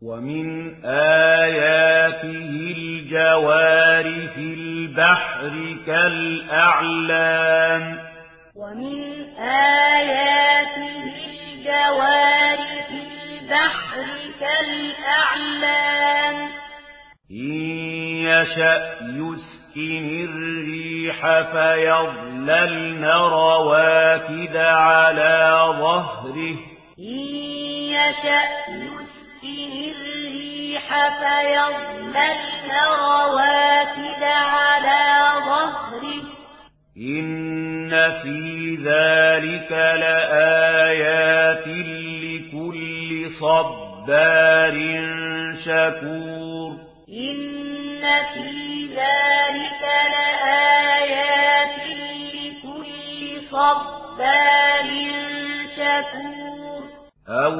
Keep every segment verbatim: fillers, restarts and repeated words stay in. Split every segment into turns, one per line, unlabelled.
ومن آياته الجوار في البحر كالأعلام
ومن آياته الجوار في البحر كالأعلام
إن يشأ يسكن الريح فيظللن رواكد على ظهره
إن يشأ يسكن الريح فيظللن رواكد على ظهره
إن في ذلك لآيات لكل صبار شكور
إن في ذلك لآيات لكل صبار شكور
أو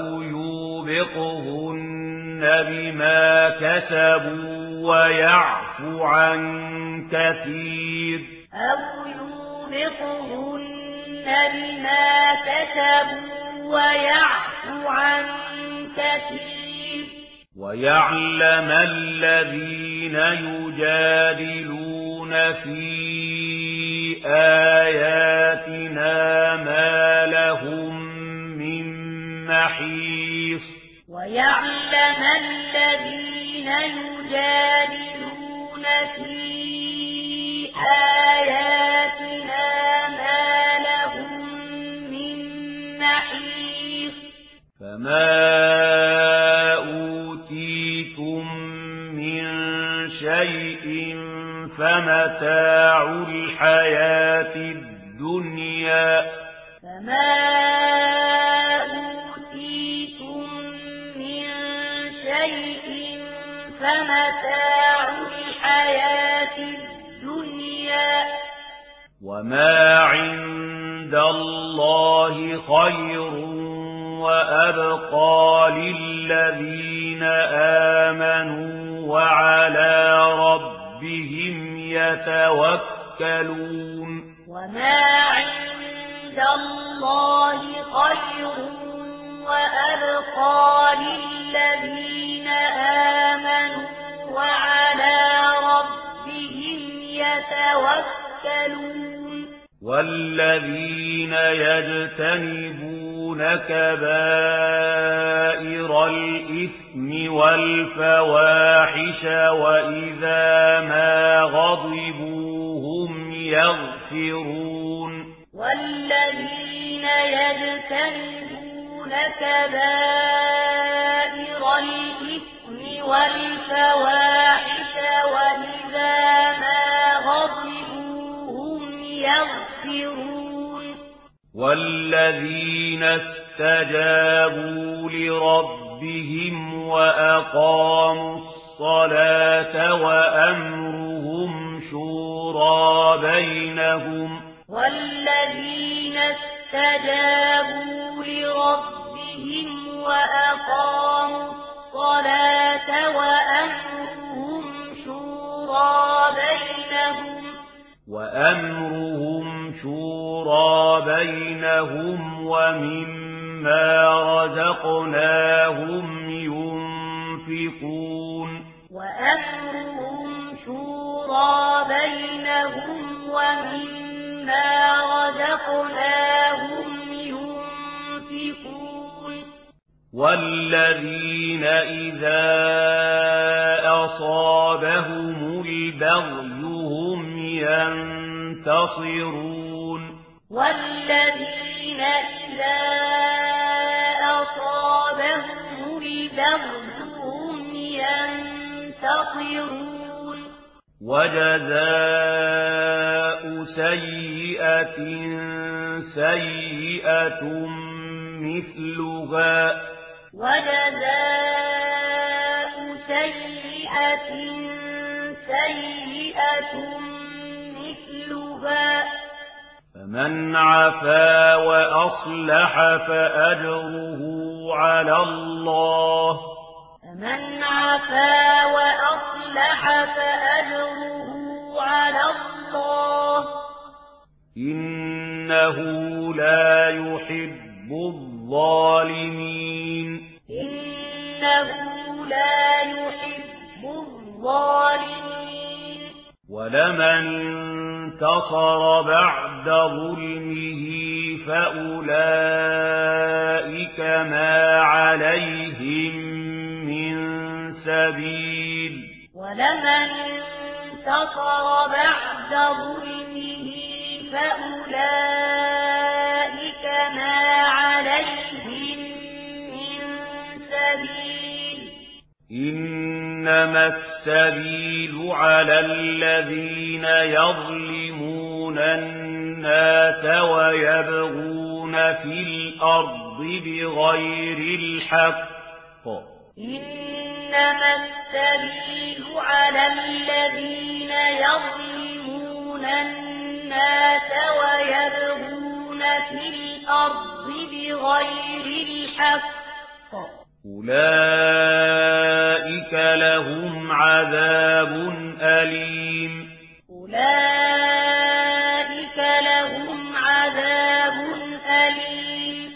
يوبقهن بما كسبوا ويعفو عن كثير
أو يوبقهن بما كسبوا ويعفو عن كثير
ويعلم الذين يجادلون في آياتنا ما لهم من محيص
ويعلم الذين يجادلون في آياتنا ما لهم من محيص
فما شيء فمتاع الحياة الدنيا
فما أوتيتم من شيء فمتاع الحياة الدنيا
وما عند الله خير وأبقى للذين آمنوا وعلى ربهم يتوكلون
وما عند الله خير وأبقى للذين آمنوا وعلى ربهم يتوكلون
والذين يجتنبون كبائر الإثم والفواحش وإذا ما غضبوا هم يغفرون
والذين يجتنبون كبائر الإثم والفواحش وإذا ما غضبوا هم يغفرون
والذين استجابوا لربهم وأقاموا الصلاة وأمرهم شورى بينهم
والذين استجابوا لربهم وأقاموا الصلاة وأمرهم شورى بينهم
وأمرهم شورى بينهم ومما رزقناهم ينفقون
وأمرهم شورى بينهم ومما رزقناهم ينفقون
والذين إذا أصابهم البغي هم ينتصرون
والذين إذا أصابهم البغي هم ينتصرون
وجزاء سيئة سيئة مثلها
وجزاء سيئة سيئة مثلها
فمن عفا وأصلح فأجره على الله
فمن عفا وأصلح فأجره على الله
إنه لا يحب الظالمين
إنه لا يحب الظالمين
ولمن انتصر بعد ظلمه فأولئك ما عليهم من سبيل
ولمن انتصر بعد ظلمه فأولئك ما عليهم من سبيل
إنما السبيل على الذين يظلمون الناس ويبغون في الأرض بغير الحق
إنما السبيل على الذين يظلمون الناس ويبغون في الأرض بغير الحق
أولئك لهم عذاب أليم
أولئك لهم عذاب أليم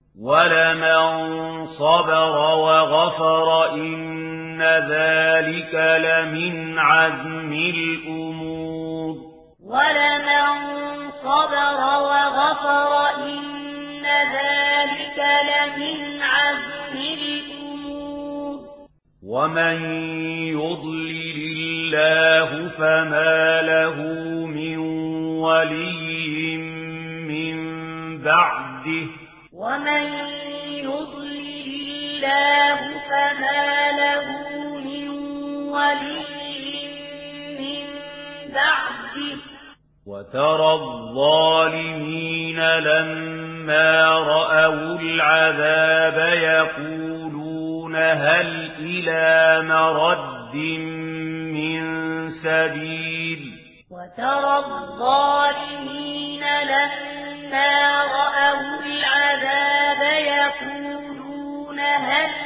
ولمن صبر وغفر إن ذلك لمن عزم الأمور
ولمن صبر وغفر إن ذلك لمن عزم الأمور
ومن يضلل الله فما له من ولي من بعده
ومن يضلل الله فما له من ولي من بعده
وترى الظالمين لما رأوا العذاب يقولون هل إلى مرد من سبيل
وترى الظالمين لما رأوا العذاب يقولون هل